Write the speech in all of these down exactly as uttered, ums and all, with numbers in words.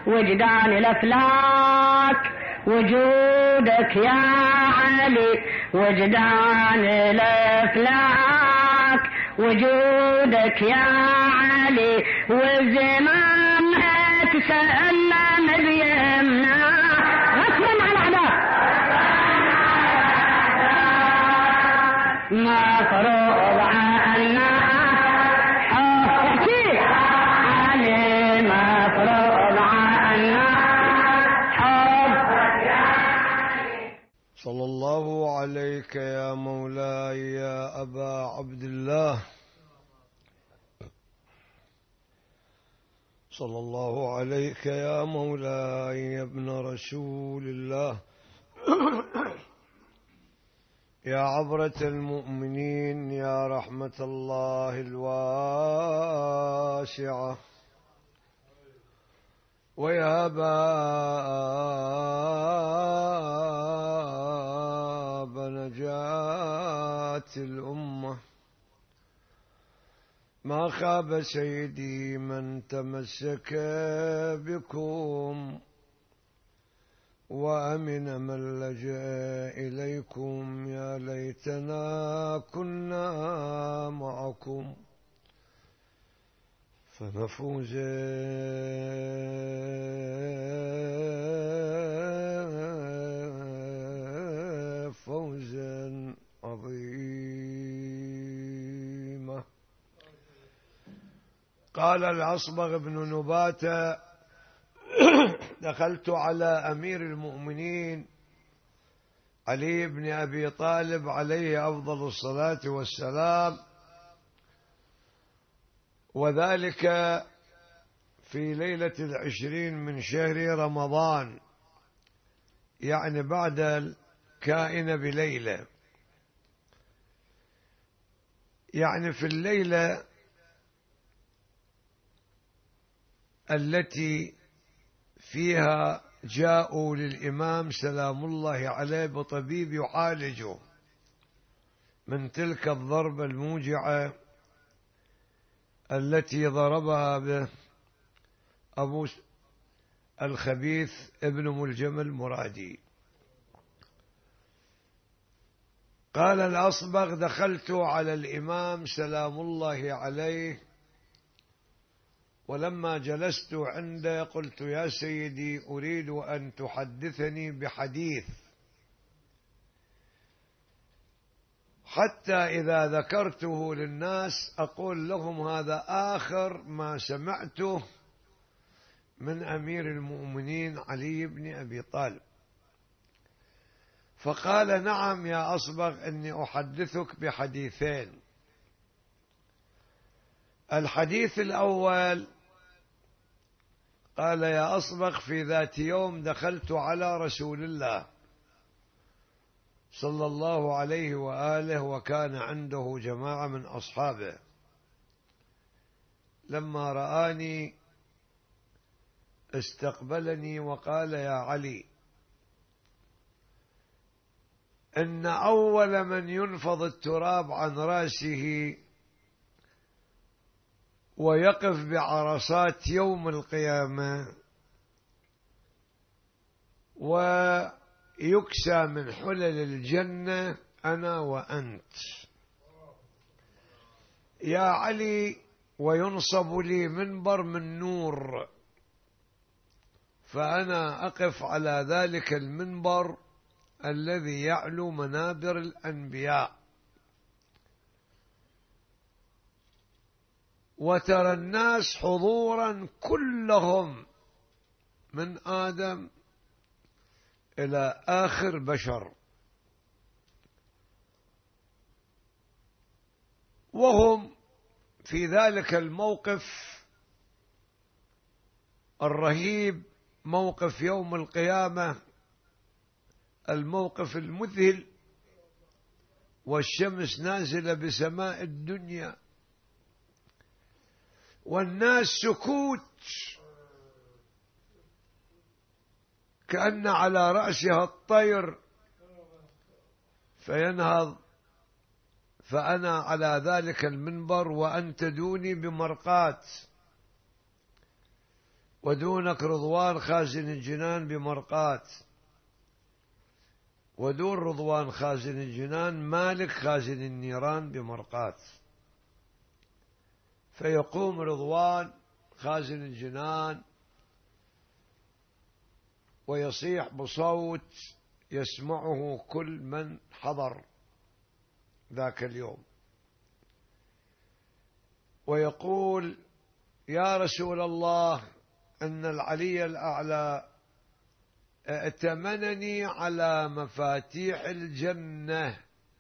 وجدان الأفلاك وجودك يا علي، وجدان الأفلاك وجودك يا علي، والزمان تسلم بيمنا غصبا على الأعداء مفروض عنا حب علي، مفروض عنا حب. صلى الله عليك يا مولاي يا أبا عبد الله، صلى الله عليك يا مولاي يا ابن رسول الله، يا عبرة المؤمنين، يا رحمة الله الواسعة، ويا باب نجاة الأمة. ما خاب سيدي من تمسك بكم، وأمن من لجأ إليكم. يا ليتنا كنا معكم فنفوز فوزا عظيما. قال الأصبغ بن نباتة: دخلت على أمير المؤمنين علي بن أبي طالب عليه أفضل الصلاة والسلام، وذلك في ليلة العشرين من شهر رمضان، يعني بعد الكائن بليلة، يعني في الليلة التي فيها جاءوا للإمام سلام الله عليه بطبيب يعالجه من تلك الضربة الموجعة التي ضربها به أبو الخبيث ابن ملجم المرادي. قال الأصبغ: دخلت على الإمام سلام الله عليه، ولما جلست عنده قلت: يا سيدي، أريد أن تحدثني بحديث، حتى إذا ذكرته للناس أقول لهم هذا آخر ما سمعته من أمير المؤمنين علي بن أبي طالب. فقال: نعم يا أصبغ، إني أحدثك بحديثين. الحديث الأول: قال يا أصبغ: في ذات يوم دخلت على رسول الله صلى الله عليه وآله، وكان عنده جماعة من أصحابه. لما رآني استقبلني وقال: يا علي، إن أول من ينفض التراب عن رأسه ويقف بعرصات يوم القيامة ويكسى من حلل الجنة أنا وأنت يا علي، وينصب لي منبر من نور، فأنا أقف على ذلك المنبر الذي يعلو منابر الأنبياء، وترى الناس حضورا كلهم من آدم إلى آخر بشر، وهم في ذلك الموقف الرهيب، موقف يوم القيامة، الموقف المذهل، والشمس نازلة بسماء الدنيا، والناس سكوت كأن على رأسها الطير فينهض، فأنا على ذلك المنبر وأنت دوني بمرقات، ودونك رضوان خازن الجنان بمرقات، ودون رضوان خازن الجنان مالك خازن النيران بمرقات. فيقوم رضوان خازن الجنان ويصيح بصوت يسمعه كل من حضر ذاك اليوم، ويقول: يا رسول الله، إن العلي الأعلى ائتمنني على مفاتيح الجنة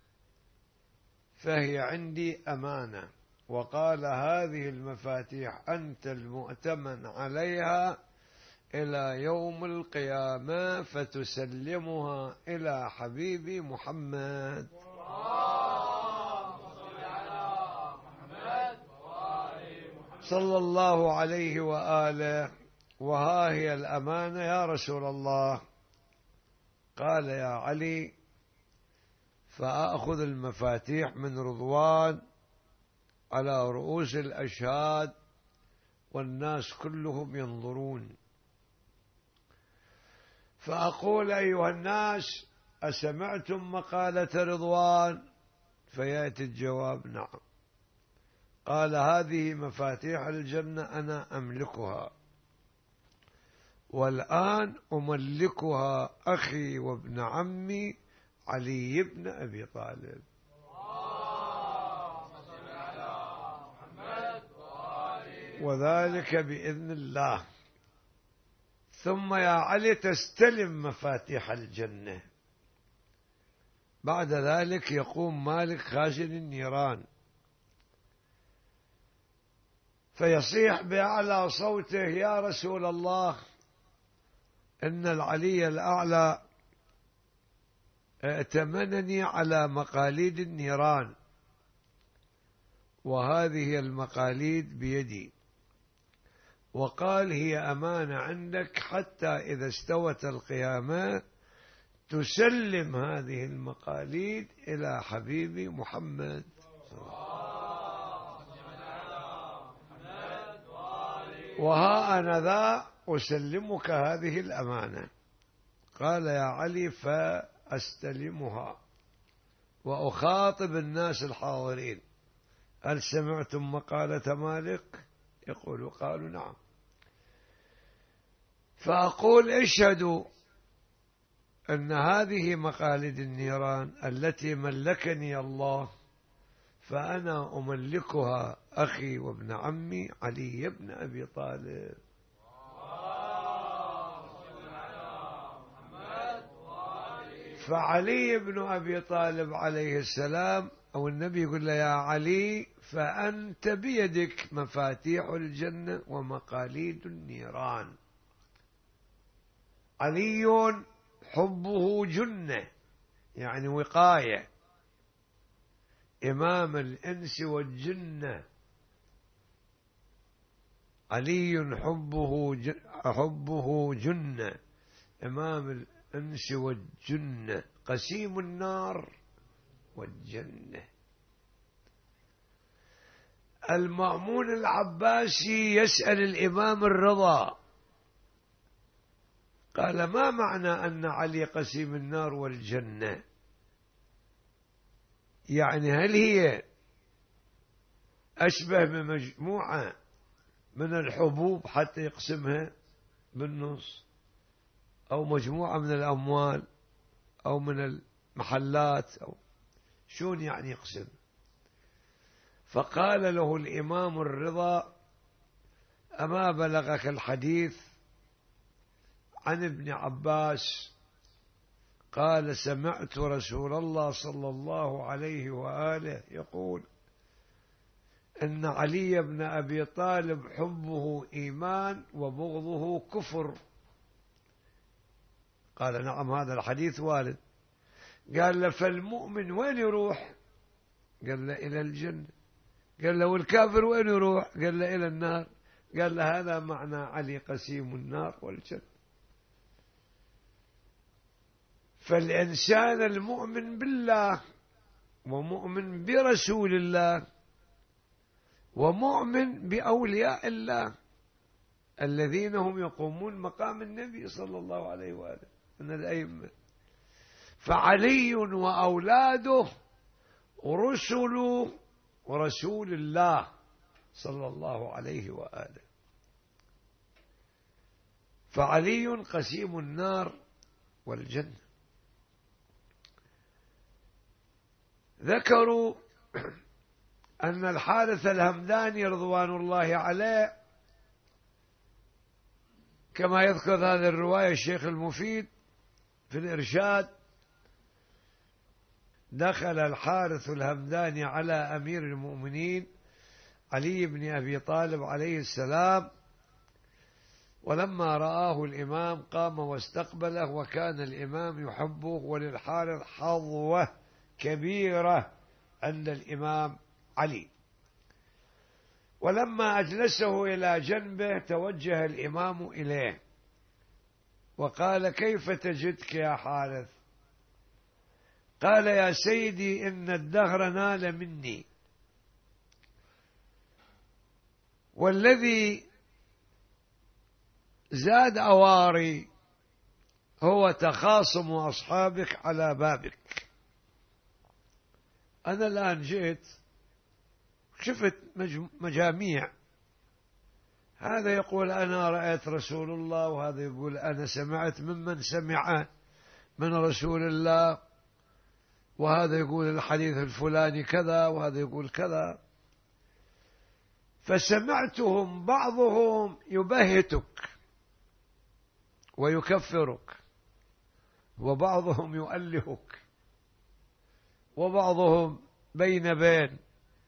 فهي عندي أمانة، وقال: هذه المفاتيح أنت المؤتمن عليها إلى يوم القيامة، فتسلمها إلى حبيبي محمد. صلى الله عليه وآله. وها هي الأمانة يا رسول الله. قال: يا علي، فأخذ المفاتيح من رضوان على رؤوس الأشهاد والناس كلهم ينظرون، فأقول: أيها الناس، أسمعتم مقالة رضوان؟ فيأتي الجواب: نعم. قال: هذه مفاتيح الجنة أنا أملكها، والآن أملكها أخي وابن عمي علي بن أبي طالب. وذلك بإذن الله. ثم يا علي تستلم مفاتيح الجنة. بعد ذلك يقوم مالك خازن النيران فيصيح بأعلى صوته: يا رسول الله، إن العلي الأعلى ائتمنني على مقاليد النيران، وهذه المقاليد بيدي، وقال: هي أمانة عندك حتى إذا استوت القيامة تسلم هذه المقاليد إلى حبيبي محمد. وها أنا ذا أسلمك هذه الأمانة. قال: يا علي، فأستلمها وأخاطب الناس الحاضرين: هل سمعتم مقالة مالك؟ يقول: قالوا: نعم. فأقول: اشهدوا أن هذه مقاليد النيران التي ملكني الله، فأنا أملكها أخي وابن عمي علي بن أبي طالب. فعلي بن أبي طالب عليه السلام أو النبي يقول له: يا علي، فأنت بيدك مفاتيح الجنة ومقاليد النيران. علي حبه جنة، يعني وقاية، إمام الإنس والجنة. علي حبه حبه جنة، إمام الإنس والجنة، قسيم النار والجنة. المأمون العباسي يسأل الإمام الرضا، قال: ما معنى أن علي قسيم النار والجنة؟ يعني هل هي أشبه بمجموعة من الحبوب حتى يقسمها بالنص، أو مجموعة من الأموال، أو من المحلات، أو شون يعني يقسم؟ فقال له الإمام الرضا: أما بلغك الحديث عن ابن عباس قال: سمعت رسول الله صلى الله عليه وآله يقول: إن علي بن أبي طالب حبه إيمان وبغضه كفر. قال: نعم، هذا الحديث وارد. قال له: فالمؤمن وين يروح؟ قال له: إلى الجنة. قال له: والكافر وين يروح؟ قال له: إلى النار. قال له: هذا معنى علي قسيم النار والجنة. فالإنسان المؤمن بالله ومؤمن برسول الله ومؤمن بأولياء الله الذين هم يقومون مقام النبي صلى الله عليه وآله من الأئمة. فعلي وأولاده رسل ورسول الله صلى الله عليه وآله. فعلي قسيم النار والجنة. ذكروا أن الحارث الهمداني رضوان الله عليه كما يذكر هذه الرواية الشيخ المفيد في الإرشاد، دخل الحارث الهمداني على أمير المؤمنين علي بن أبي طالب عليه السلام، ولما رآه الإمام قام واستقبله، وكان الإمام يحبه، وللحارث حظوة كبيرة عند الإمام علي. ولما أجلسه إلى جنبه توجه الإمام إليه وقال: كيف تجدك يا حارث؟ قال: يا سيدي إن الدهر نال مني، والذي زاد أواري هو تخاصم أصحابك على بابك. أنا الآن جئت شفت مجاميع، هذا يقول أنا رأيت رسول الله، وهذا يقول أنا سمعت ممن سمع من رسول الله، وهذا يقول الحديث الفلاني كذا، وهذا يقول كذا. فسمعتهم بعضهم يبهتك ويكفرك، وبعضهم يؤلهك، وبعضهم بين بين،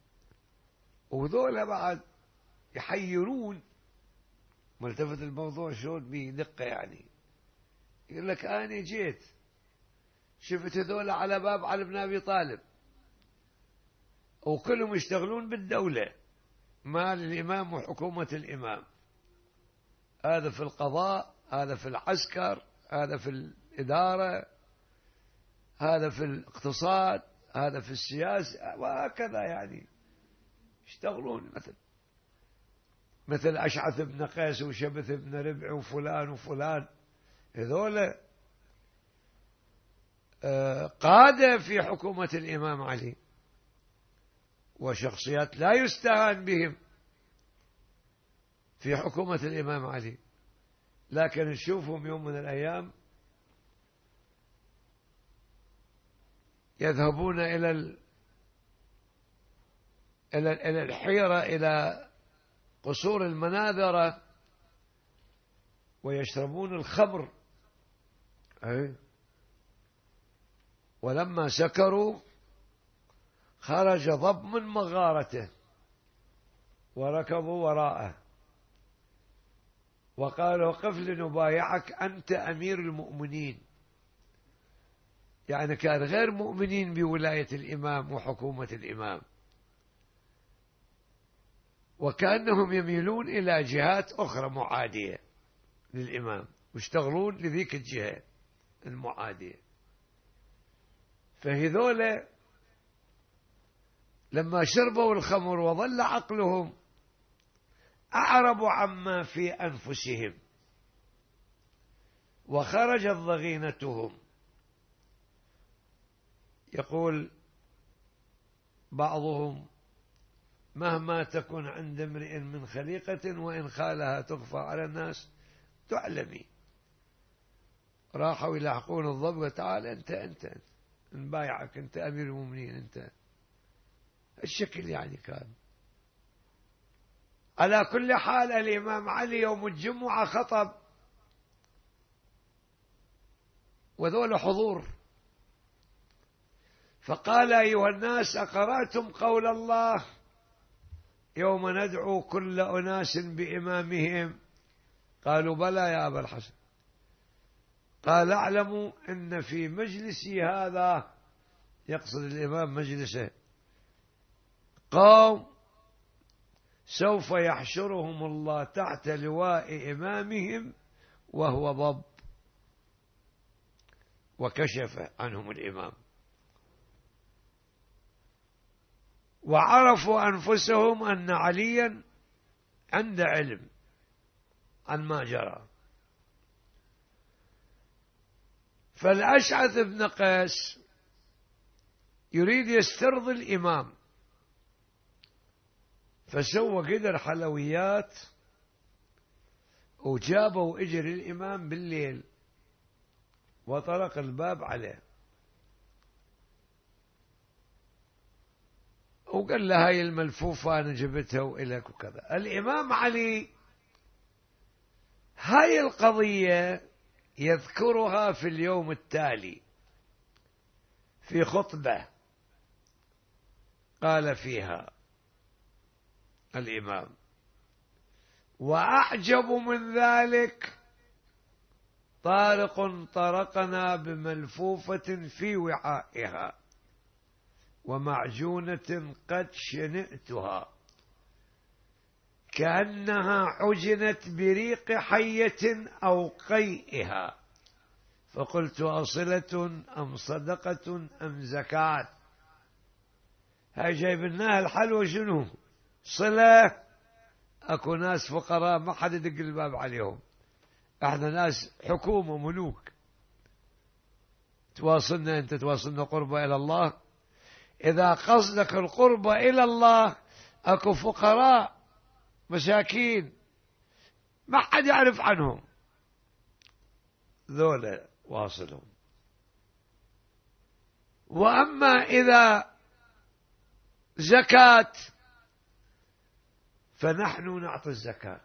وذولا بعد يحيرون. ملتفت الموضوع شلون بدقة، يعني يقول لك أنا جيت شفت هذول على باب علي بن أبي طالب، وكلهم يشتغلون بالدولة، مال الإمام وحكومة الإمام، هذا في القضاء، هذا في العسكر، هذا في الإدارة، هذا في الاقتصاد، هذا في السياسة، وهكذا يعني يشتغلون مثل مثل أشعث بن قيس وشبث بن ربع وفلان وفلان. هذول قادة في حكومة الإمام علي، وشخصيات لا يستهان بهم في حكومة الإمام علي، لكن نشوفهم يوم من الأيام يذهبون إلى إلى الحيرة، إلى قصور المناذرة، ويشربون الخمر. أي. ولما سكروا خرج ضب من مغارته وركبوا وراءه وقال: وقف لنبايعك، أنت أمير المؤمنين. يعني كان غير مؤمنين بولاية الإمام وحكومة الإمام، وكأنهم يميلون إلى جهات أخرى معادية للإمام، ويشتغلون لذيك الجهة المعادية. فهذول لما شربوا الخمر وظل عقلهم أعربوا عما في أنفسهم، وخرجت ضغينتهم. يقول بعضهم: مهما تكن عند امرئ من خليقة وإن خالها تخفى على الناس تعلمي. راحوا يلاحقون الضب وتعال أنت أنت, أنت. نبايعك، أنت أمير المؤمنين، أنت. الشكل يعني كان. على كل حال الإمام علي يوم الجمعة خطب، وذول حضور، فقال: أيها الناس، أقرأتم قول الله يوم ندعو كل أناس بإمامهم؟ قالوا: بلى يا أبا الحسن. قال: اعلموا أن في مجلسي هذا، يقصد الإمام مجلسه، قوم سوف يحشرهم الله تحت لواء إمامهم وهو ضب. وكشف عنهم الإمام، وعرفوا أنفسهم أن عليا عند علم، عن ما جرى. فالأشعث بن قيس يريد يسترضي الإمام، فسوى قدر حلويات وجابوا إجر الإمام بالليل وطرق الباب عليه وقال له هاي الملفوفة أنا جبتها وإلك وكذا. الإمام علي هاي القضية يذكرها في اليوم التالي في خطبة قال فيها الإمام: وأعجب من ذلك طارق طرقنا بملفوفة في وعائها ومعجونة قد شنئتها كأنها عجنت بريق حية أو قيئها، فقلت أصلة أم صدقة أم زكاة؟ هاي جايبناها الحلوى شنو؟ صلة. أكو ناس فقراء ما حد يدق الباب عليهم، احنا ناس حكومة ملوك، تواصلنا أنت تواصلنا قربة إلى الله. إذا قصدك القربة إلى الله أكو فقراء مساكين ما حد يعرف عنهم، ذولا واصلهم. وأما إذا زكاة فنحن نعطي الزكاة،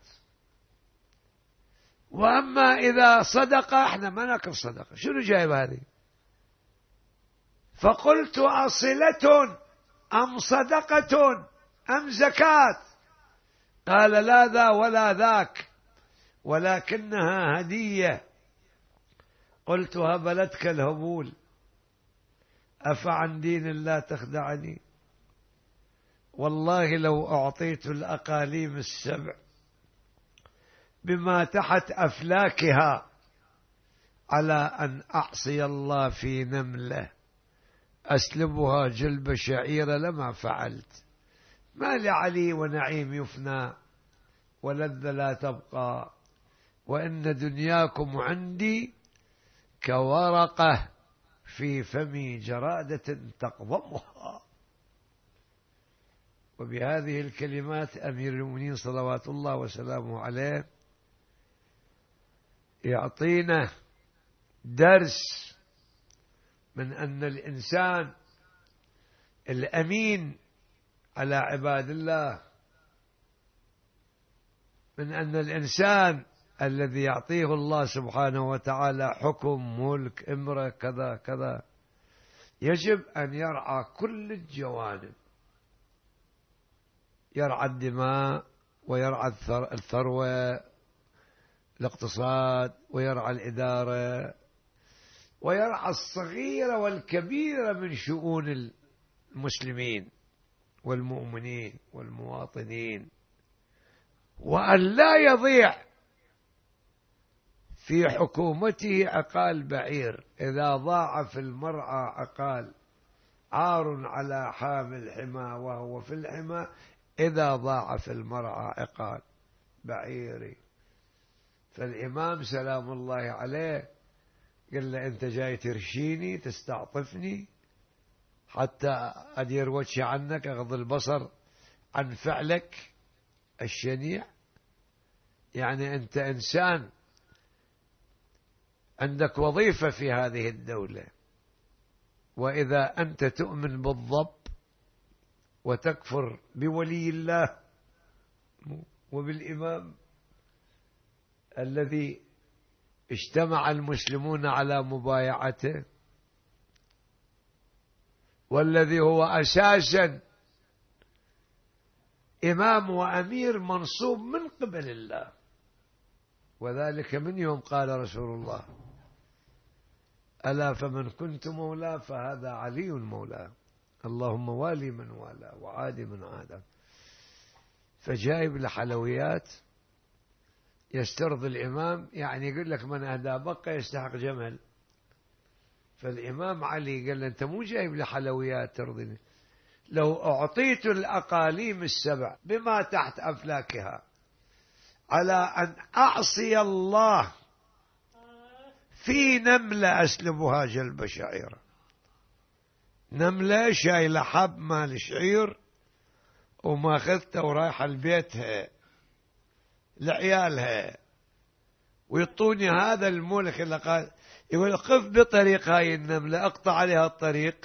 وأما إذا صدقة احنا ما ناكل صدقة. شنو جايب هذه؟ فقلت أصلة أم صدقة أم زكاة؟ قال لا ذا ولا ذاك ولكنها هدية. قلت هبلتك الهبول أفعن دين الله تخدعني؟ والله لو أعطيت الأقاليم السبع بما تحت أفلاكها على أن أعصي الله في نملة أسلبها جلب شعيرة لما فعلت. ما لعلي ونعيم يفنى ولذة لا تبقى، وإن دنياكم عندي كورقة في فمي جرادة تقضمها. وبهذه الكلمات أمير المؤمنين صلوات الله وسلامه عليه يعطينا درس من أن الإنسان الأمين على عباد الله، من أن الإنسان الذي يعطيه الله سبحانه وتعالى حكم ملك إمرة كذا كذا يجب أن يرعى كل الجوانب، يرعى الدماء ويرعى الثروة الاقتصاد ويرعى الإدارة ويرعى الصغيرة والكبيرة من شؤون المسلمين والمؤمنين والمواطنين، وأن لا يضيع في حكومته عقال بعير. إذا ضاع في المرعى عقال عار على حامل حمى وهو في الحمى، إذا ضاع في المرعى عقال بعيري. فالإمام سلام الله عليه قال له أنت جاي ترشيني تستعطفني حتى أدير وجهي عنك أغض البصر عن فعلك الشنيع؟ يعني أنت إنسان عندك وظيفة في هذه الدولة، وإذا أنت تؤمن بالضب وتكفر بولي الله وبالإمام الذي اجتمع المسلمون على مبايعته والذي هو أساسا إمام وأمير منصوب من قبل الله، وذلك من يوم قال رسول الله ألا فمن كنت مولاه فهذا علي مولاه، اللهم والي من والاه وعادي من عاده. فجايب لحلويات يسترضي الإمام، يعني يقول لك من أهدى بقى يستحق جمل. فالإمام علي قال له أنت مو جايب لحلويات ترضيني، لو أعطيت الأقاليم السبع بما تحت أفلاكها على أن أعصي الله في نملة أسلبها جلب شعيرة، نملة شايلة حب مال شعير وما أخذته ورايحة لبيتها لعيالها، ويعطوني هذا الملك اللي قال يقول قف بطريق هاي النملة، اقطع عليها الطريق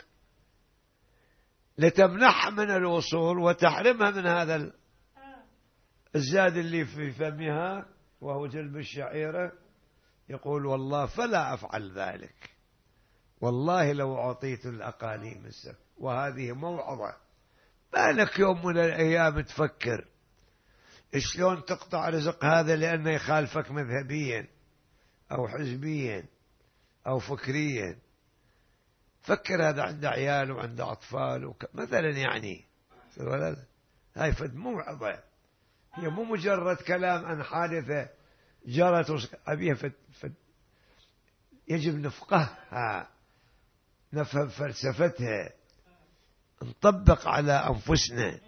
لتمنح من الوصول وتحرمها من هذا الزاد اللي في فمها وهو جلب الشعيرة. يقول والله فلا أفعل ذلك، والله لو أعطيت الأقاليم السبع. وهذه موعظة، ما لك يوم من الأيام تفكر شلون تقطع رزق هذا لأنه يخالفك مذهبيا أو حزبيا أو فكريا. فكر هذا عنده عيال وعنده أطفال وك... مثلا يعني هاي فد موعظة، هي مو مجرد كلام عن حادثة جرت أبيها فد... فد... يجب نفقهها، نفهم فلسفتها، نطبق على أنفسنا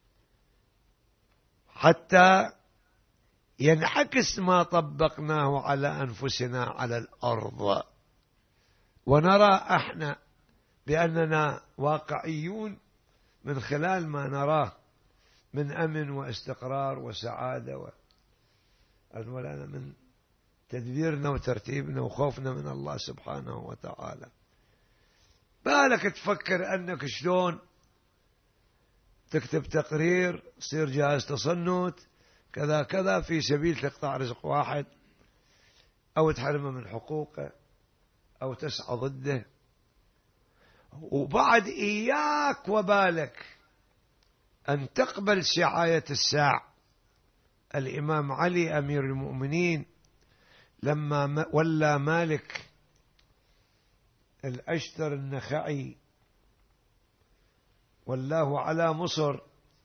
حتى ينعكس ما طبقناه على أنفسنا على الأرض، ونرى احنا بأننا واقعيون من خلال ما نراه من أمن واستقرار وسعادة و... أولاً من تدبيرنا وترتيبنا وخوفنا من الله سبحانه وتعالى. بالك تفكر أنك شلون تكتب تقرير تصير جهاز تصنت كذا كذا في سبيل تقطع رزق واحد أو تحرمه من حقوقه أو تسعى ضده. وبعد إياك وبالك أن تقبل سعاية الساع. الإمام علي أمير المؤمنين لما ولى مالك الأشتر النخعي والله على مصر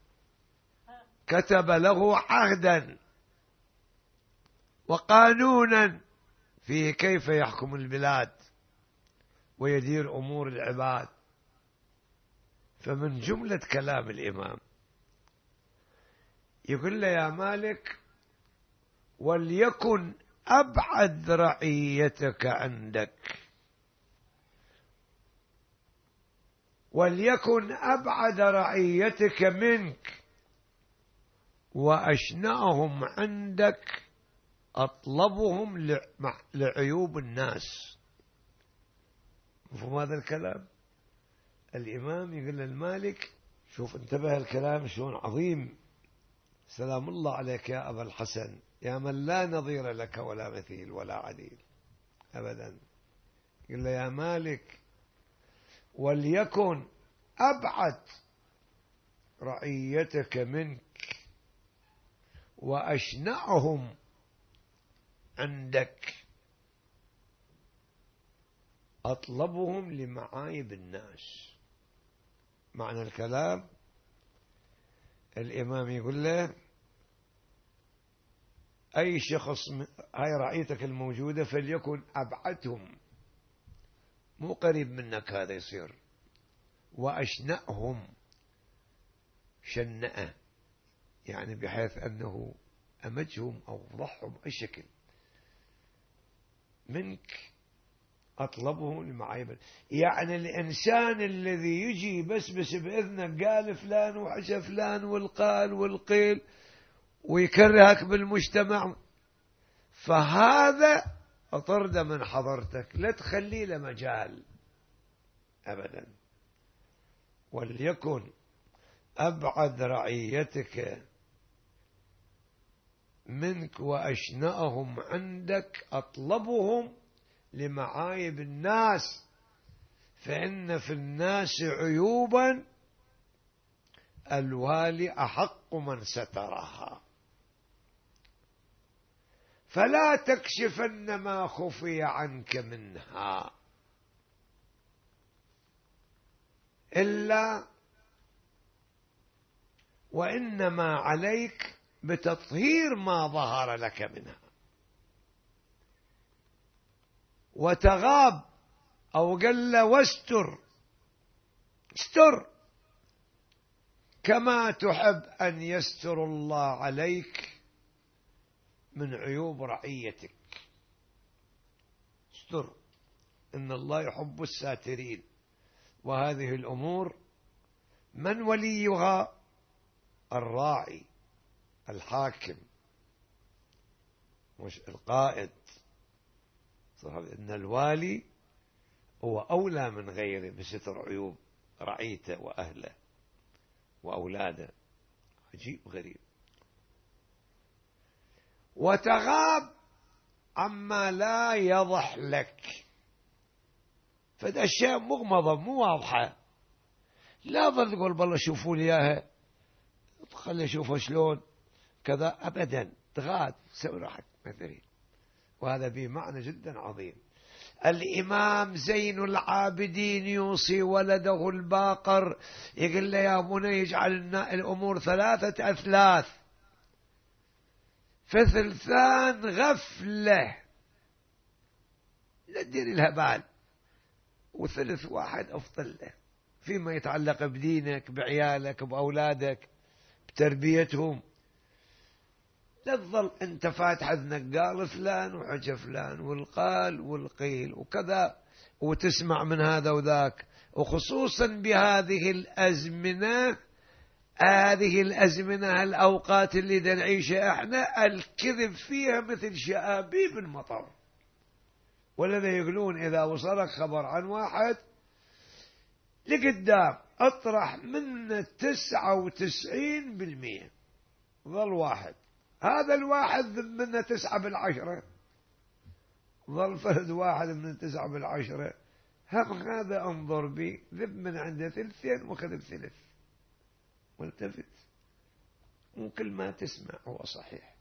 كتب له عهدا وقانونا فيه كيف يحكم البلاد ويدير أمور العباد. فمن جملة كلام الإمام يقول له يا مالك وليكن أبعد رعيتك عندك، وليكن أبعد رعيتك منك وأشنعهم عندك أطلبهم لعيوب الناس. مفهوم هذا الكلام؟ الإمام يقول للمالك شوف انتبه الكلام شلون عظيم، سلام الله عليك يا أبا الحسن يا من لا نظير لك ولا مثيل ولا عديل أبدا. يقول له يا مالك وليكن أبعد رعيتك منك وأشنعهم عندك أطلبهم لمعايب الناس. معنى الكلام الإمام يقول له أي شخص هاي رعيتك الموجودة فليكن أبعدهم، مو قريب منك هذا يصير، وأشنأهم شنأة يعني بحيث أنه أمجهم أو ضحهم أي شكل منك أطلبهم لمعايب. يعني الإنسان الذي يجي بس بس بإذنك قال فلان وحشى فلان والقال والقيل ويكرهك بالمجتمع، فهذا أطرد من حضرتك، لا تخلي له مجال أبدا. وليكن أبعد رعيتك منك وأشنأهم عندك أطلبهم لمعايب الناس، فإن في الناس عيوبا الوالي أحق من سترها، فلا تكشفن ما خفي عنك منها إلا وإنما عليك بتطهير ما ظهر لك منها، وتغاب أو قل واستر، استر كما تحب أن يستر الله عليك من عيوب رعيتك. استر، إن الله يحب الساترين. وهذه الأمور من وليها؟ الراعي الحاكم مش القائد. إن الوالي هو أولى من غيره بستر عيوب رعيته وأهله وأولاده. عجيب غريب. وتغاب عما لا يضح لك، فده أشياء مغمضة مو واضحة، لا ظل تقول بالله شوفوا لي إياها، خلي أشوفها شلون كذا، أبدا. تغاد، سوي راحك مثلين. وهذا به معنى جدا عظيم. الإمام زين العابدين يوصي ولده الباقر، يقول له يا بني اجعل الأمور ثلاثة أثلاث، فثلثان غفلة لا تدير لها بال، وثلث واحد أفضل له فيما يتعلق بدينك، بعيالك، بأولادك، بتربيتهم. لا تظل أنت فاتح أذنك قال فلان وحكى فلان والقال والقيل وكذا، وتسمع من هذا وذاك. وخصوصا بهذه الأزمنة، هذه الأزمنة الأوقات اللي دا نعيشها احنا، الكذب فيها مثل شآبيب المطر. ولذا يقولون إذا وصلك خبر عن واحد لقدام اطرح من تسعة وتسعين بالمئة، ظل واحد، هذا الواحد منه تسعة بالعشرة، ظل فرد واحد من تسعة بالعشرة، هم هذا انظر بي، ذب من عنده ثلثين وخذ ثلث، والتفت، وكل ما تسمع هو صحيح.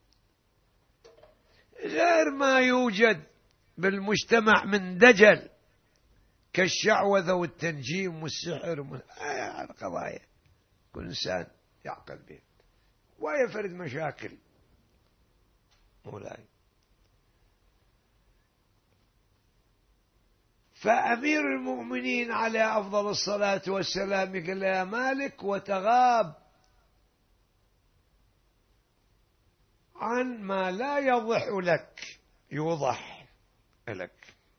غير ما يوجد بالمجتمع من دجل كالشعوذة والتنجيم والسحر ومن... آه قضايا كل إنسان يعقل به ويفرد مشاكل مولاي. فأمير المؤمنين عليه أفضل الصلاة والسلام قال يا مالك وتغاب عن ما لا يضح لك يوضح لك،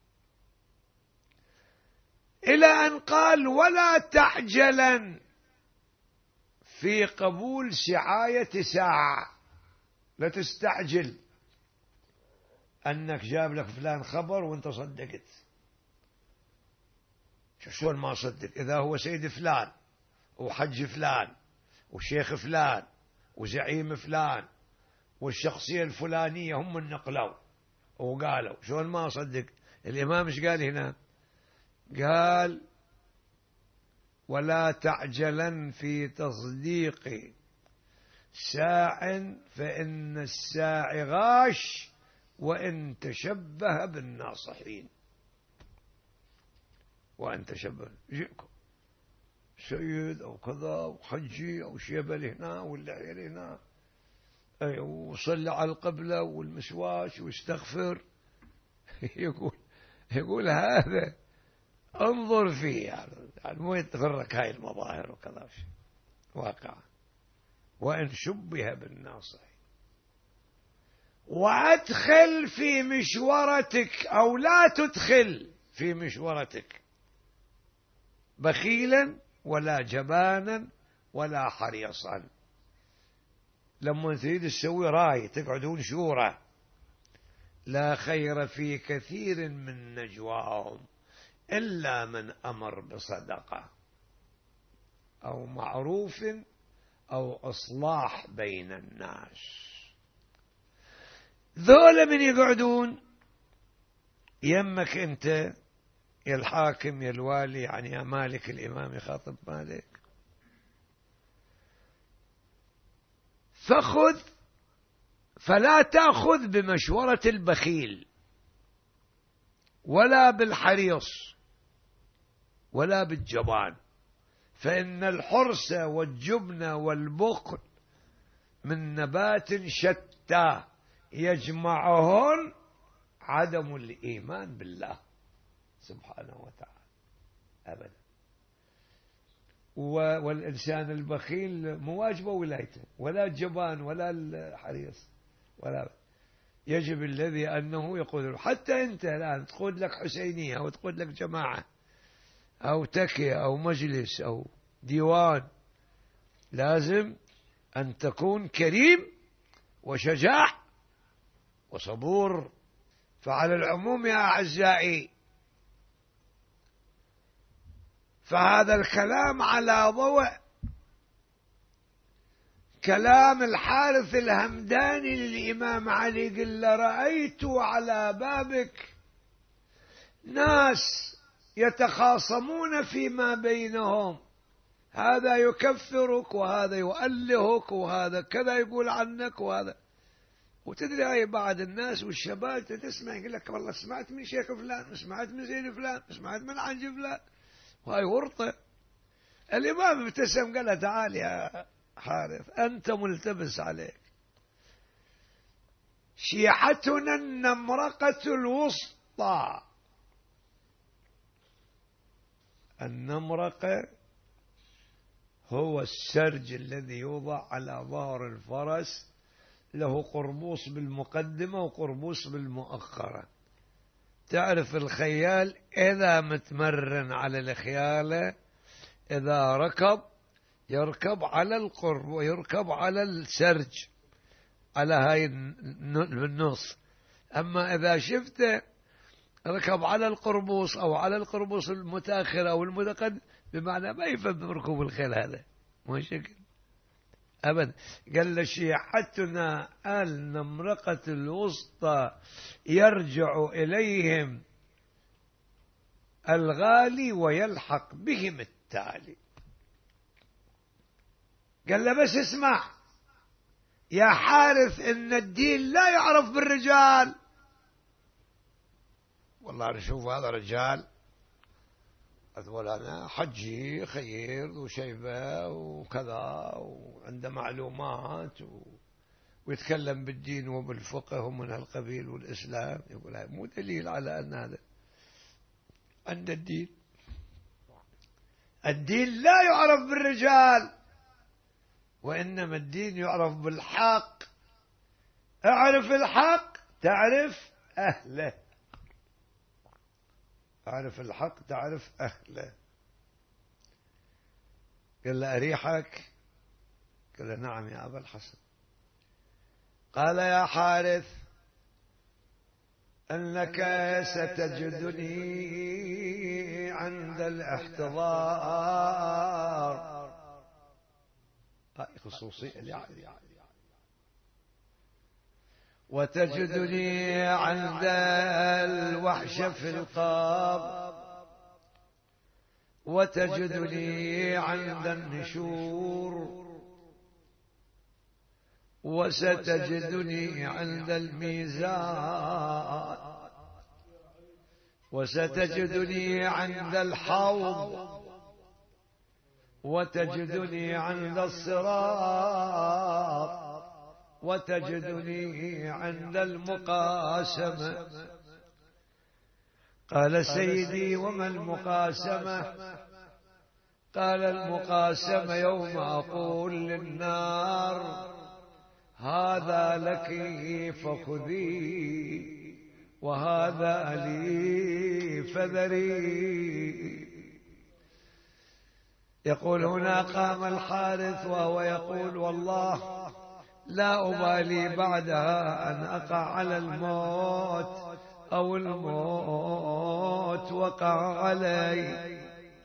إلى أن قال ولا تعجلا في قبول سعاية ساعة، لا تستعجل أنك جاب لك فلان خبر وانت صدقت. شلون ما صدق إذا هو سيد فلان وحج فلان وشيخ فلان وزعيم فلان والشخصية الفلانية هم النقلوا وقالوا، شلون ما صدق؟ الإمام ايش قال هنا؟ قال ولا تعجلا في تصديق ساع فإن الساع غاش وإن تشبه بالناصحين. وأن تشبه جئكم سيد أو كذا وحجي أو شيبل هنا واللحية هنا، أي وصلي على القبلة والمسواش واستغفر. يقول يقول هذا انظر فيه، يعني مو تغرك هاي المظاهر وكذا واقع. وإن شبه بالناصحين وأدخل في مشورتك أو لا تدخل في مشورتك بخيلا ولا جبانا ولا حريصا. لما تريد تسوي راي تقعدون شورى، لا خير في كثير من نجواهم إلا من أمر بصدقة أو معروف أو إصلاح بين الناس. ذولا من يقعدون يمك أنت يا الحاكم يا الوالي، يعني يا مالك، الإمام يخاطب مالك، فخذ فلا تأخذ بمشورة البخيل ولا بالحريص ولا بالجبان، فإن الحرص والجبن والبخل من نبات شتى يجمعهن عدم الإيمان بالله سبحانه وتعالى أبدا. والإنسان البخيل مواجبه ولايته، ولا الجبان ولا الحريص ولا يجب الذي أنه يقول. حتى أنت الآن تقول لك حسينية أو تقول لك جماعة أو تكية أو مجلس أو ديوان، لازم أن تكون كريم وشجاع وصبور. فعلى العموم يا أعزائي، فهذا الكلام على ضوء كلام الحارث الهمداني للإمام علي، قل رأيت على بابك ناس يتخاصمون فيما بينهم، هذا يكفرك وهذا يؤلهك وهذا كذا يقول عنك وهذا. وتدري هاي بعض الناس والشباب تسمع يقول لك والله سمعت من شيخ فلان، سمعت من زين فلان، سمعت من عنج فلان، وهاي ورطة. الإمام ابتسم قال له تعال يا حارث، أنت ملتبس عليك. شيعتنا النمرقة الوسطى. النمرقة هو السرج الذي يوضع على ظهر الفرس، له قربوس بالمقدمة وقربوس بالمؤخرة. تعرف الخيال إذا متمرن على الخيالة، إذا ركض يركب على القرب ويركب على السرج على هاي النص. أما إذا شفته ركب على القربوس أو على القربوس المتأخر أو المتقدم، بمعنى ما يفهم ركوب الخيل، هذا مو شكل أبدا. قال شيعتنا النمرقة الوسطى يرجع إليهم الغالي ويلحق بهم التالي. قال له بس اسمع يا حارث، إن الدين لا يعرف بالرجال. والله نشوف هذا رجال، أقول أنا حجي خير وشيبة وكذا وعنده معلومات و... ويتكلم بالدين وبالفقه ومن هالقبيل والإسلام. يقول هذا مو دليل على أن هذا عند الدين. الدين لا يعرف بالرجال، وإنما الدين يعرف بالحق. اعرف الحق تعرف أهله، أعرف الحق تعرف أهله. قال له أريحك؟ قال له نعم يا أبا الحسن. قال يا حارث أنك ستجدني عند الاحتضار. هاي خصوصية يعني. وتجدني عند الوحش في القاب، وتجدني عند النشور، وستجدني عند الميزان، وستجدني عند الحوض، وتجدني عند الصراط، وتجدني عند المقاسمة. قال سيدي وما المقاسمة؟ قال المقاسمة يوم أقول للنار هذا لك فخذي وهذا لي فذري. يقول هنا قام الحارث وهو يقول والله لا أبالي بعدها أن أقع على الموت أو الموت وقع علي.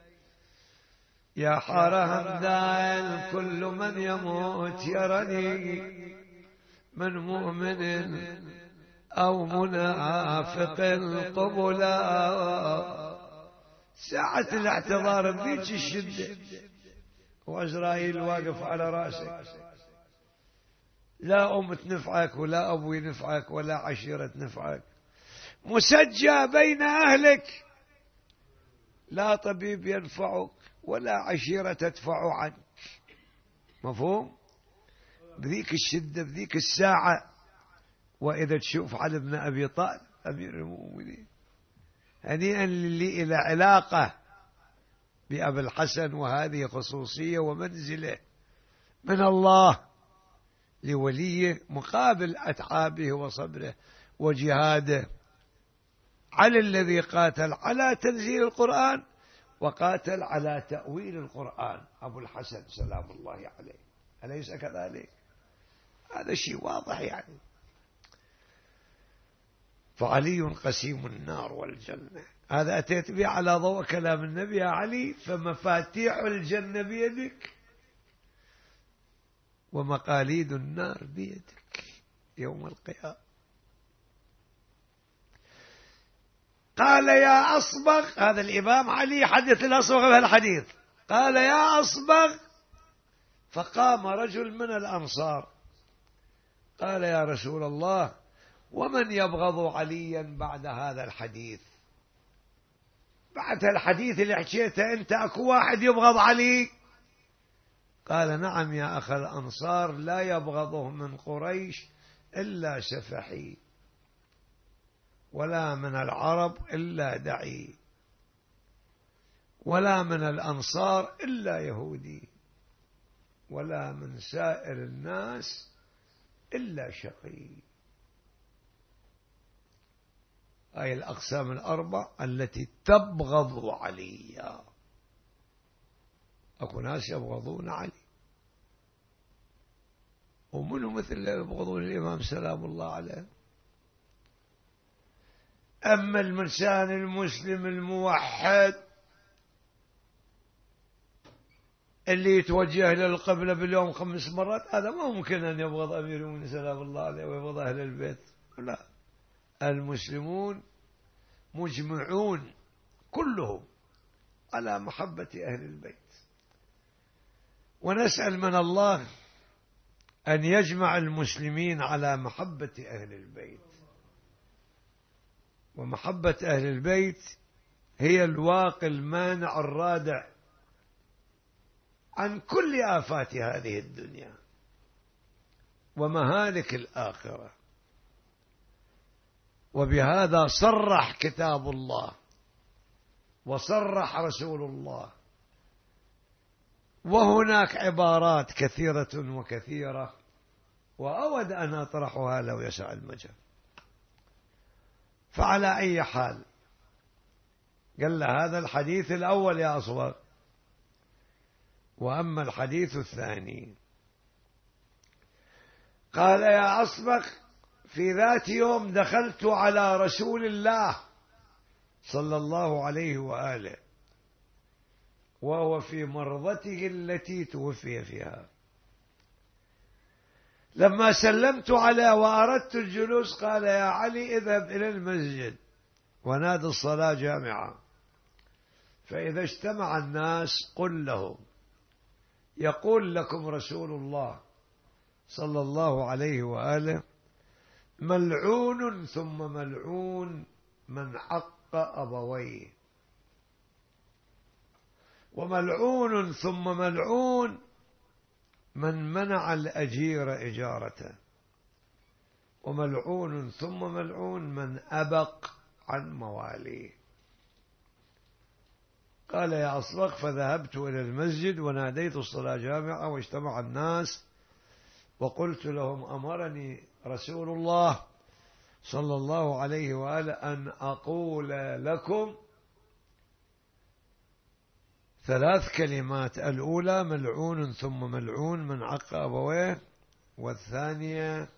يا حار همدان كل من يموت يرني من مؤمن أو منافق قبلا. ساعة الاعتذار بذيك الشدة وعزرائيل واقف على رأسك، لا أم تنفعك ولا أبوي نفعك ولا عشيرة نفعك، مسجى بين أهلك، لا طبيب ينفعك ولا عشيرة تدفع عنك. مفهوم؟ بذيك الشدة بذيك الساعة. وإذا تشوف علي بن أبي طالب أمير المؤمنين، هنيئا للي إلى علاقة بأبي الحسن، وهذه خصوصية ومنزلة من الله لوليه مقابل أتعابه وصبره وجهاده. علي الذي قاتل على تنزيل القرآن وقاتل على تأويل القرآن أبو الحسن سلام الله عليه، أليس كذلك؟ هذا شيء واضح يعني. فعلي قسيم النار والجنة، هذا أتيت به على ضوء كلام النبي يا علي، فمفاتيح الجنة بيدك ومقاليد النار بيدك يوم القيامة. قال يا أصبغ، هذا الإمام علي حدث الأصبغ بهذا الحديث، قال يا أصبغ، فقام رجل من الأنصار قال يا رسول الله ومن يبغض عليا بعد هذا الحديث؟ بعد الحديث اللي حكيته أنت أكو واحد يبغض علي؟ قال نعم يا أخ الأنصار، لا يبغضه من قريش إلا سفحي، ولا من العرب إلا دعي، ولا من الأنصار إلا يهودي، ولا من سائر الناس إلا شقي. هاي الأقسام الأربع التي تبغض عليا. أكو ناس يبغضون علي، ومنهم مثل اللي يبغضون الإمام سلام الله عليه. أما الإنسان المسلم الموحد اللي يتوجه للقبلة باليوم خمس مرات، هذا ما ممكن أن يبغض أمير المؤمنين سلام الله عليه ويبغض أهل البيت، لا. المسلمون مجمعون كلهم على محبة أهل البيت، ونسأل من الله أن يجمع المسلمين على محبة أهل البيت. ومحبة أهل البيت هي الواقي المانع الرادع عن كل آفات هذه الدنيا ومهالك الآخرة. وبهذا صرح كتاب الله وصرح رسول الله، وهناك عبارات كثيرة وكثيرة وأود أن أطرحها لو يسع المجال. فعلى أي حال قال له هذا الحديث الأول يا أصبغ. وأما الحديث الثاني قال يا أصبغ في ذات يوم دخلت على رسول الله صلى الله عليه وآله وهو في مرضته التي توفي فيها، لما سلمت عليه وأردت الجلوس قال يا علي اذهب إلى المسجد ونادي الصلاة جامعة، فإذا اجتمع الناس قل لهم يقول لكم رسول الله صلى الله عليه وآله ملعون ثم ملعون من عق أبويه، وملعون ثم ملعون من منع الأجير إجارته، وملعون ثم ملعون من أبق عن مواليه. قال يا أصبغ فذهبت إلى المسجد وناديت الصلاة جامعة واجتمع الناس وقلت لهم أمرني رسول الله صلى الله عليه وآله أن أقول لكم ثلاث كلمات، الأولى ملعون ثم ملعون من عق أبويه، والثانية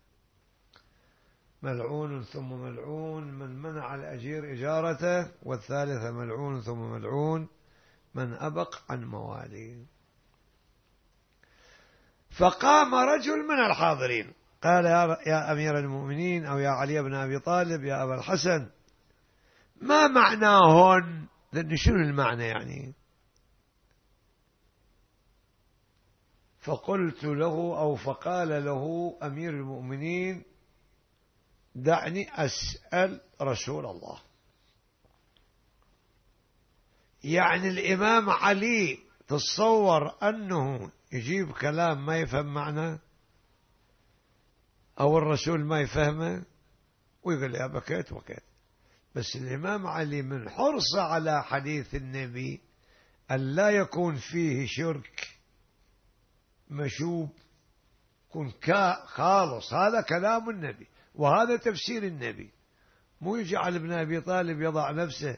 ملعون ثم ملعون من منع الأجير إجارته، والثالثة ملعون ثم ملعون من أبق عن مواليه. فقام رجل من الحاضرين قال يا أمير المؤمنين أو يا علي بن أبي طالب يا أبا الحسن ما معناهن؟ لأن شنو المعنى يعني؟ فقلت له أو فقال له أمير المؤمنين دعني أسأل رسول الله. يعني الإمام علي تصور أنه يجيب كلام ما يفهم معناه أو الرسول ما يفهمه ويقول يا بكيت وكيت. بس الإمام علي من حرصه على حديث النبي أن لا يكون فيه شرك مشوب يكون خالص. هذا كلام النبي وهذا تفسير النبي، مو يجعل ابن أبي طالب يضع نفسه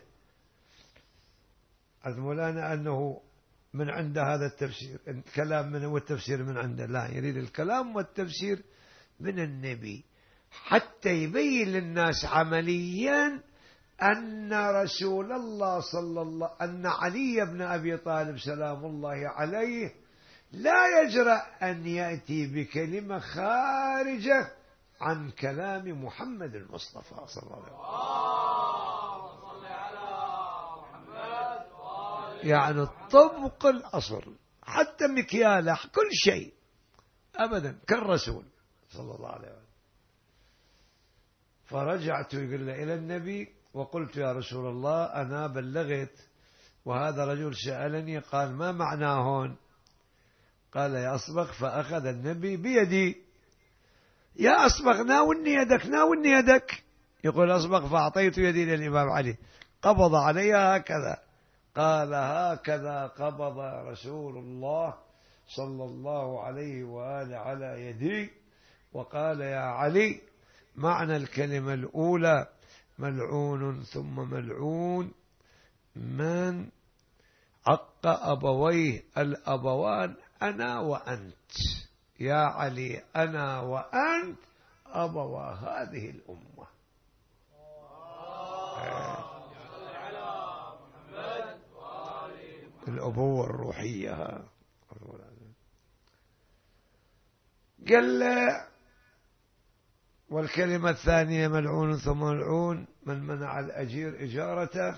مولانا أنه من عند هذا التفسير، الكلام من والتفسير من عنده، لا، يريد الكلام والتفسير من النبي حتى يبين للناس عمليا أن رسول الله صلى الله أن علي بن أبي طالب سلام الله عليه لا يجرأ أن يأتي بكلمة خارجة عن كلام محمد المصطفى صلى الله عليه وسلم، يعني الطبق الأصل حتى مكياله كل شيء أبدا كالرسول صلى الله عليه وسلم. فرجعت يقول إلى النبي وقلت يا رسول الله أنا بلغت وهذا رجل سألني قال ما معناهن؟ قال يا أصبغ، فأخذ النبي بيدي، يا أصبغ ناولني يدك ناولني يدك، يقول أصبغ فأعطيت يدي للإمام علي، قبض عليها هكذا، قال هكذا قبض رسول الله صلى الله عليه وآله على يدي، وقال يا علي معنى الكلمة الأولى ملعون ثم ملعون من عق أبويه، الأبوان أنا وأنت يا علي، أنا وأنت أبوا هذه الأمة. الأبوة الروحية. قال والكلمة الثانية ملعون ثم ملعون من منع الأجير إجارته،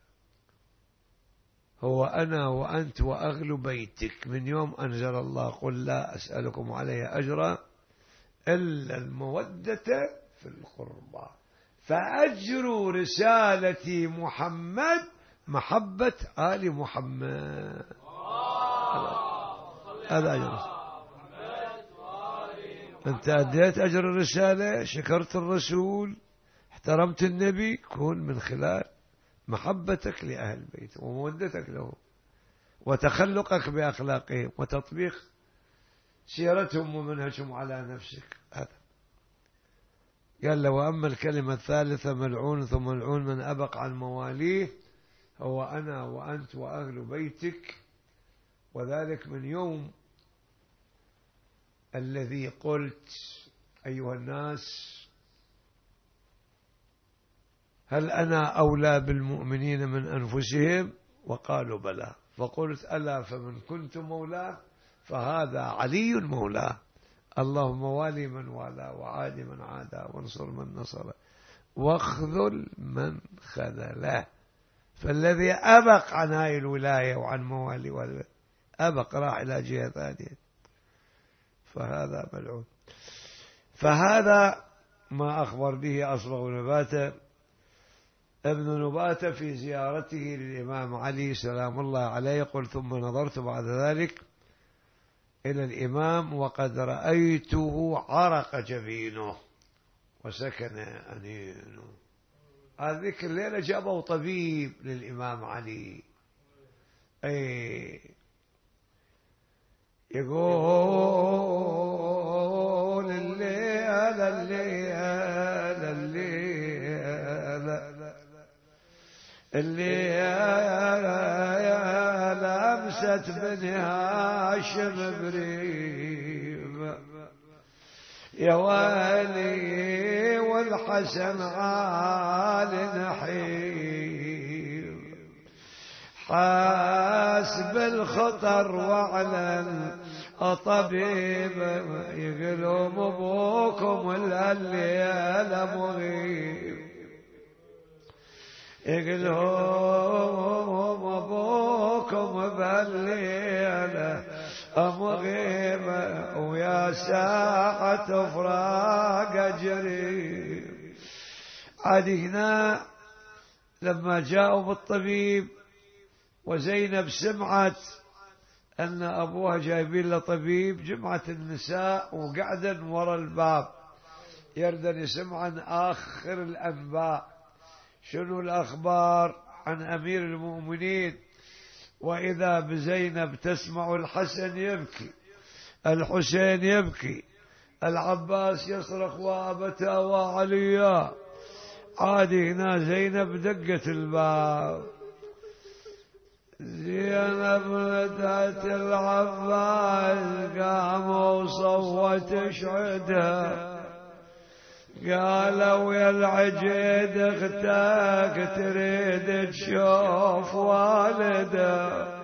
هو أنا وأنت وأهل بيتك، من يوم أنزل الله قل لا أسألكم عليه أجرا إلا المودة في القربى، فأجر رسالة محمد محبة آل محمد. هذا أجر، أنت أديت أجر الرسالة، شكرت الرسول، احترمت النبي، كون من خلال محبتك لأهل البيت ومودتك له وتخلقك بأخلاقهم وتطبيق سيرتهم ومنهجهم على نفسك. هذا قال له وأما الكلمة الثالثة ملعون ثم ملعون من أبق عن مواليه، هو أنا وأنت وأهل بيتك، وذلك من يوم الذي قلت أيها الناس هل أنا أولى بالمؤمنين من أنفسهم؟ وقالوا بلى، فقلت ألا فمن كنت مولاه فهذا علي مولاه، اللهم والي من والاه وعادي من عاداه وانصر من نصره واخذل من خذله. فالذي أبق عن هاي الولاية وعن موالي والبيت أبق راح إلى جهة ثانية، فهذا ملعون. فهذا ما أخبر به أصبغ نباتة ابن نباتة في زيارته للإمام علي سلام الله عليه. قل ثم نظرت بعد ذلك إلى الإمام وقد رأيته عرق جبينه وسكن أنينه. هذيك الليلة جابوا طبيب للإمام علي، أي يقول الليلة الليلة الليلة الليلة أمست بني هاشم بريم يا والي والحسن عال نحيم، حاسب الخطر واعلن الطبيب يقلوم ابوكم الليلة مغيب، يقلوم ابوكم بالليلة مغيب، ويا ساعة فراق جري. عاد هنا لما جاءوا بالطبيب وزينب سمعت أن أبوها جايبين له طبيب، جمعت النساء وقعدن وراء الباب يردن يسمعن آخر الأنباء، شنو الأخبار عن أمير المؤمنين. وإذا بزينب تسمع الحسن يبكي، الحسين يبكي، العباس يصرخ وابتا وعليا، عادي هنا زينب دقت الباب. زينب ندت العباس قام وصوت شعدها، قالوا يا العجيد اختك تريد تشوف والدها.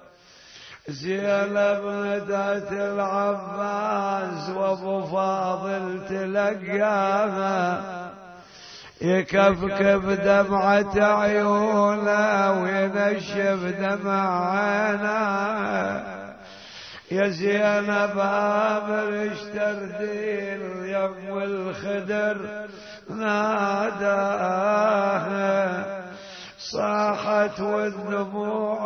زينب ندت العباس وابو فاضل تلقاها، يكفكف دمعة عيونه وينشف دمع عينه. يا زينب امر اشتردين يم الخدر ناداها، صاحت والدموع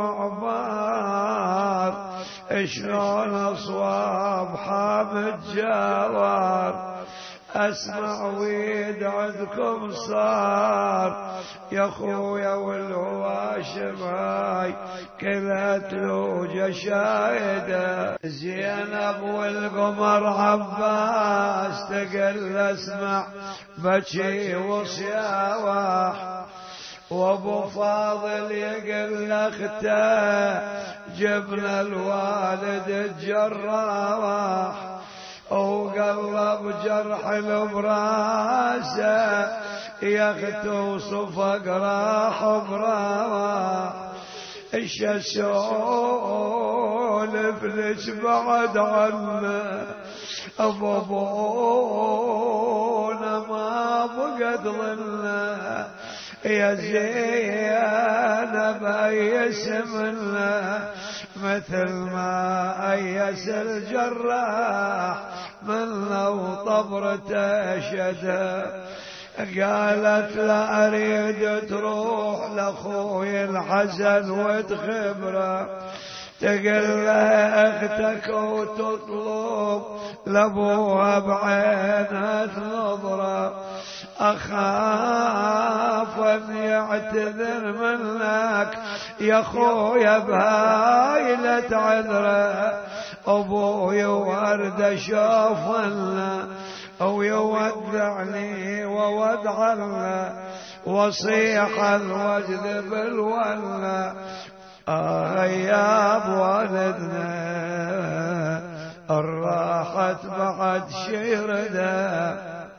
عبار شلون اصواب حامد جوار. اسمع ويد عندكم صار يا خويا والهواشم هاي كلها تلوجة شايدة. زينب والقمر عباس تقل اسمع بكي وصياح، وابو فاضل يقل اخته جبنا الوالد الجراح، وقلب جرح براسه يا اخت وصفق راح براح. ايش اسولف لك بعد عنه ابونا ما بقد ظله. يا زينب ايس منه مثل ما ايس الجراح من لو طبرته شده. قالت لا اريد تروح لاخوي الحسن وتخبره، تقل له اختك وتطلب لابوها بعينها نظره. اخاف ان يعتذر منك يا خويا بهايلة عذره. ابوي ورد شوفنا ويودعني وودعنا، وصيح الوجد بالولا. آه يا بوالدنا الراحت بعد شيرده،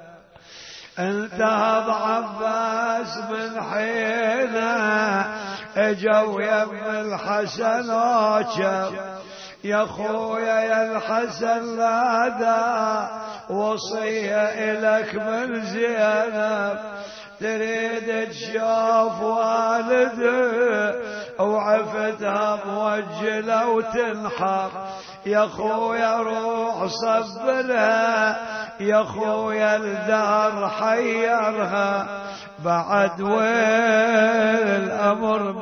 انتهض عباس من حينه اجوا يم الحسن وشف. يا خويا يا الحسن لا دا وصية إلك من زينب، تريد تشوف والده وعفتها موجلة وتنحر. يا خويا روح صبرها، يا خويا الدار حيرها، بعد وين الأمر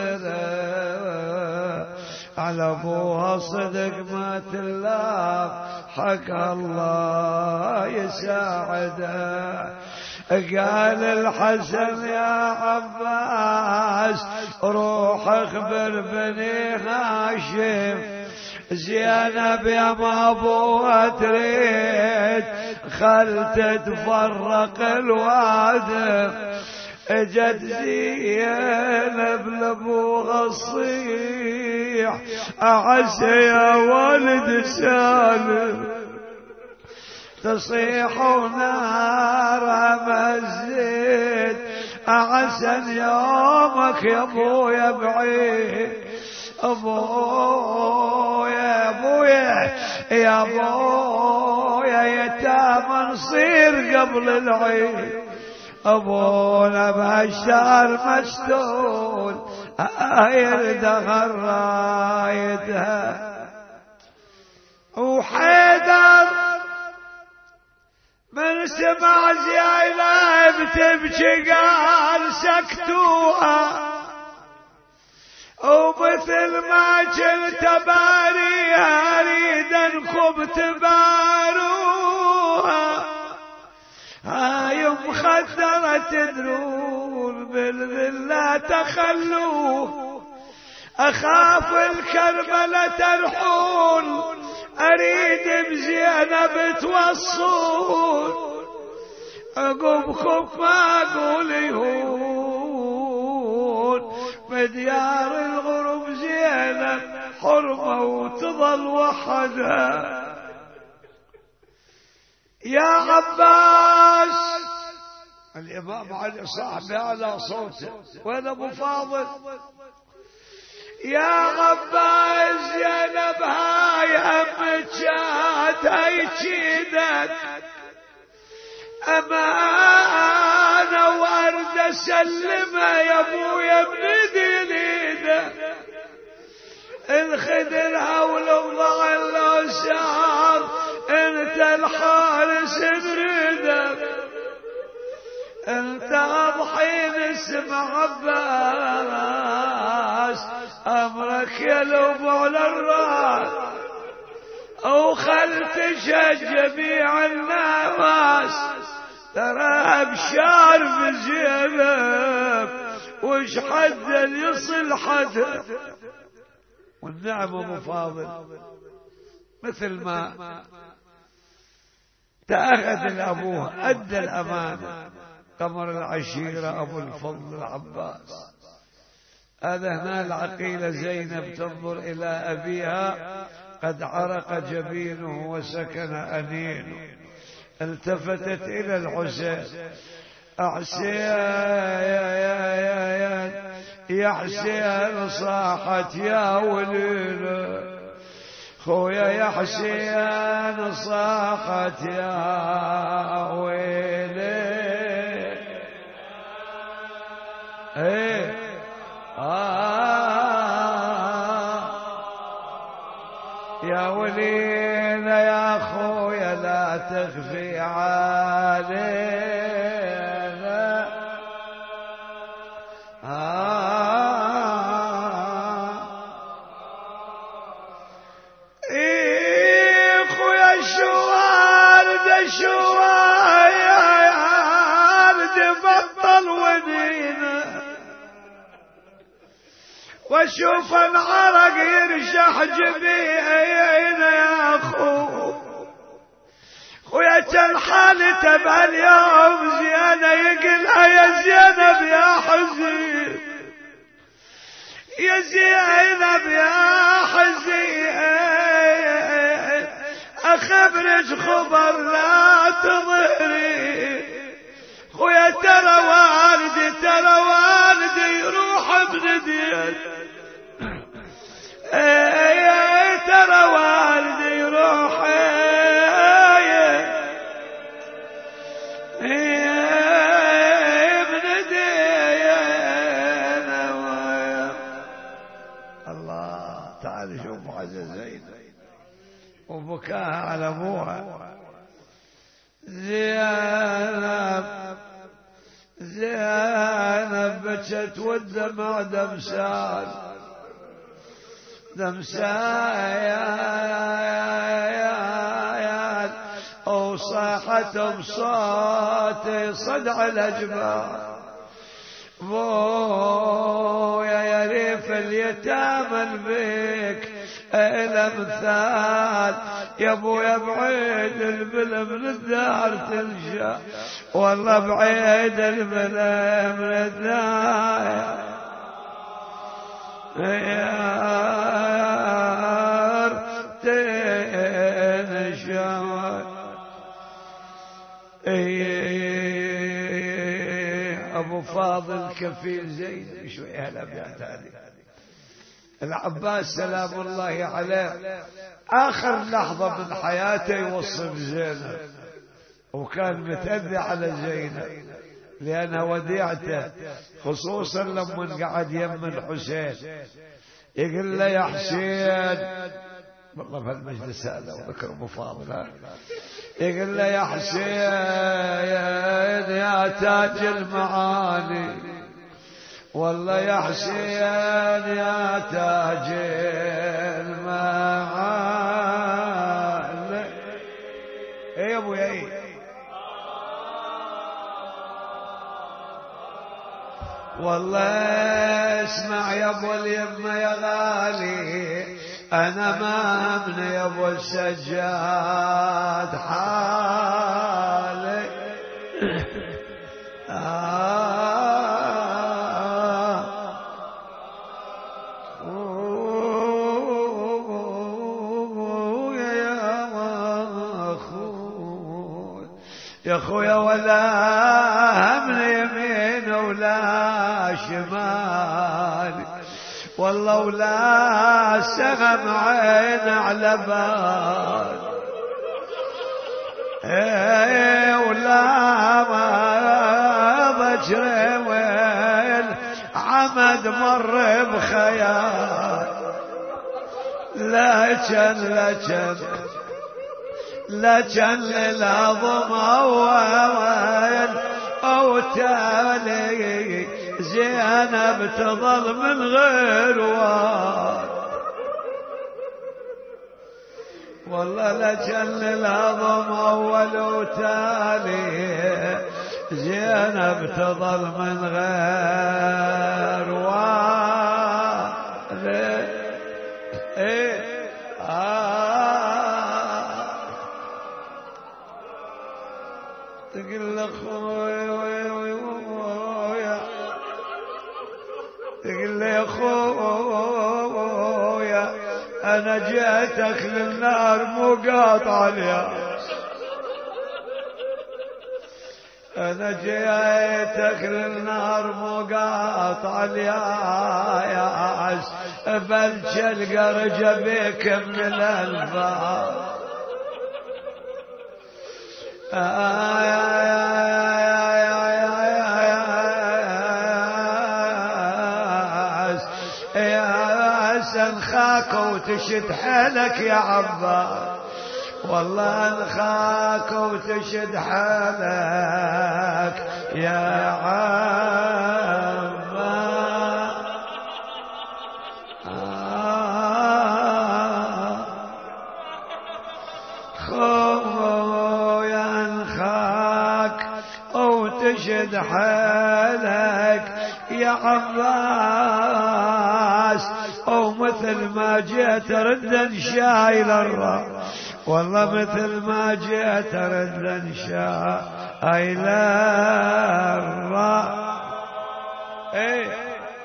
مزرها. على ابوها صدق ما تلاف حكى الله يساعده. قال الحسن يا عباس روح اخبر بني هاشم، زينب يا ما ابوها تريد خل تتفرق الوادم. اجت زينب لابوها الصيح اعسى يا ولد سالم، تصيح ونارها مزيد اعسى يومك يا ابويا بعيد. ابويا ابويا يا ابويا يتامى نصير قبل العيد. ابونا بهالشهر مشتول يرد غرايتها. وحيدر من سمع زينب تبكي قال سكتوها، ومثل ما كنت باريها اريد انكم تباروها. هاي مخدرة تدرون بالذلة تخلوه، اخاف الكربلة ترحون أريد بزينب توصون عقبكم ما أقول يهون بديار الغرب زينب حرمة وتظل وحدها يا عباس. الإمام علي صاحبي على صوته وأنا أبو فاضل يا عباس زينب هاي أمك شاد هاي تشيدك أمانة وأرد أسلمها يا أبويا بندي ليده الخدرها ولوضع الأسعار انت الحارس نريدك انت أضحين اسم عباس أمرك يلوم على الراس أو خل تشهد جميع الناس ترى بشار بزينب وش حد يصل حد. والنعم أبو فاضل مثل ما تأخذ الأبوه أدى الأمانة قمر العشيرة أبو الفضل العباس. هذا هنا العقيلة زينب تنظر إلى أبيها قد عرق جبينه وسكن أنينه التفتت إلى الحسين أحسين يا يا يا يا يا حسين صاحت يا ولينا خويا يا حسين صاحت يا ويلي ايه آه يا ولينا يا خويا لا تخفي علينا آه إيه خويا شوارد شوارد بطل ودينا واشوف العرق يرشح جبينا يا اخو خويا الحال تبع اليوم زينة يقلها يا زينب يا حزين يا زينب يا حزين اخبرك خبر لا تظهري خويا ترى والدي ترى والدي يروح بنديت ايه ترى والدي يروح ايه بنديت الله تعال شوف عزيز زينب وبكاها على ابوها زينب زينب بكت والدمع دمسان دمسان او صاحت بصوت صدع الاجماع بويا يا ريف اليتامى البيك الامثال يا ابويا بعيد البلا من الدار تلجا والله بعيد البلا من الدار يا تنشا ابو فاضل كفيل زين شوي هالابيات هذه العباس سلام الله عليه آخر لحظة من حياته يوصف زينب وكان متأذي على زينب لأنها وديعته خصوصا لما قعد يم الحسين يقول له يا حسين والله في المجلس هذا وذكر أبو فاضل يقول له يا حسين يا تاج المعاني والله يا حسين يا تاج المعالي ايه يا ابو ايه والله اسمع يا ابو اليمه يا غالي أنا ما ابني يا أبو السجاد حالي آه يا أخوي يا أخويا ولا هم يمين ولا شمال والله ولا سهم عين على بال ايه ولا ما بجري وين عمد مر بخيال لا كان لا كان لا كان للعظم وين او تالي زينب تظل من غير واد والله لجل العظم أول وتالي زينب تظل من غير واد إيه آه تقول أخوي تقول لي يا خويا انا جيتك للنار مو قاطع الياس انا جيتك للنار مو قاطع الياس بلجل قرجه بك من الانفاس آه يا انخاك وتشد حالك يا عباس والله انخاك وتشد حالك يا عباس آه خويا انخاك وتشد حالك يا عباس او مثل ما جيت ردا شايل الراس والله مثل ما جيت ردا شايل الراس ايه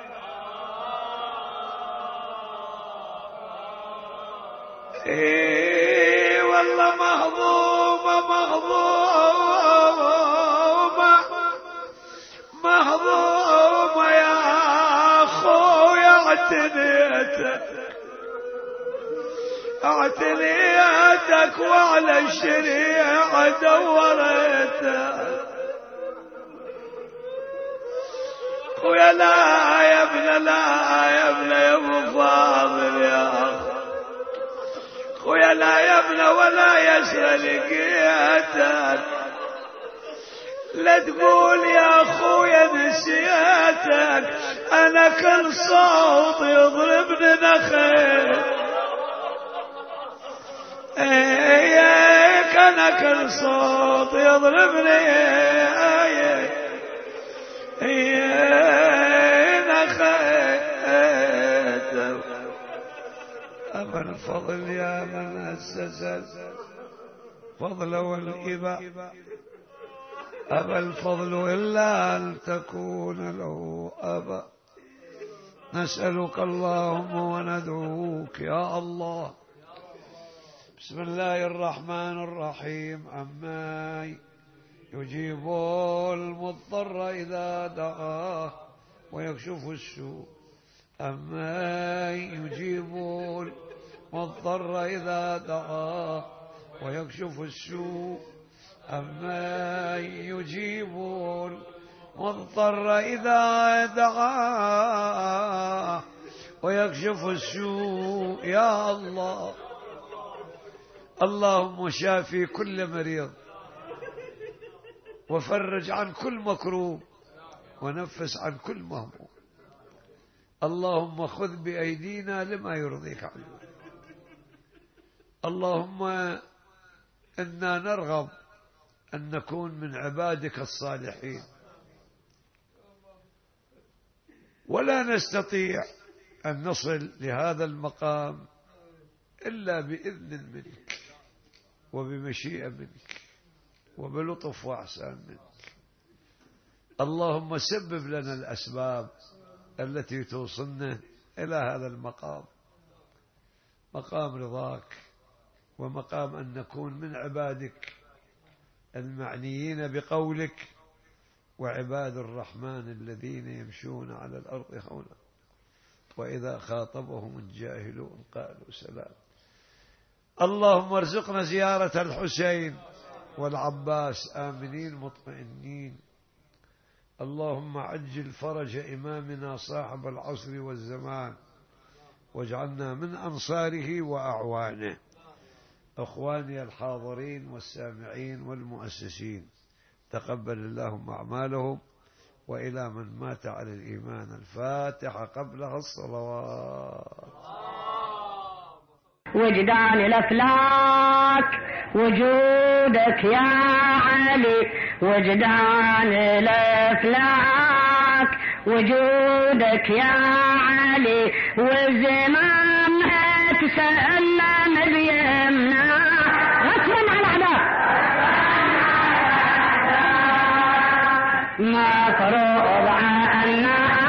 ايه والله مهضومه مهضومه مهضومه يا اعتنيتك اعتنيتك وعلى الشريعة دوريتك ويا لا يا ابن لا يا ابن يا ابو فاضل يا اخ ويا لا يا ابن ولا يسرى لقيتك لا تقول يا اخويا نسيتك انا كل صوت يضربني نخيل اياك انا كل صوت يضربني اياك نخيل ابا الفضل يا من اسس فضل والإباء أبى الفضل إلا أن تكون له أبا نسألك اللهم وندعوك يا الله بسم الله الرحمن الرحيم عما يجيب المضطر إذا دعاه ويكشف السوء أما يجيب المضطر إذا دعاه ويكشف السوء أما يجيب المضطر إذا دعاه ويكشف السوء يا الله اللهم شافي كل مريض وفرج عن كل مكروب ونفس عن كل مهموم اللهم خذ بأيدينا لما يرضيك عنا اللهم إنا نرغب أن نكون من عبادك الصالحين ولا نستطيع أن نصل لهذا المقام إلا بإذن منك وبمشيئة منك وبلطف وإحسان منك. اللهم سبب لنا الأسباب التي توصلنا إلى هذا المقام، مقام رضاك، ومقام أن نكون من عبادك المعنيين بقولك، وعباد الرحمن الذين يمشون على الأرض هونا وإذا خاطبهم الجاهلون قالوا سلام. اللهم ارزقنا زيارة الحسين والعباس آمنين مطمئنين. اللهم عجل فرج إمامنا صاحب العصر والزمان، واجعلنا من أنصاره وأعوانه. أخواني الحاضرين والسامعين والمؤسسين، تقبل اللهم أعمالهم، وإلى من مات على الإيمان الفاتحة قبلها الصلوات. وجدان الأفلاك وجودك يا علي، وجدان الأفلاك وجودك يا علي، والزمان تسلم بيمنا غصبا على الأعداء، ما فرض عنا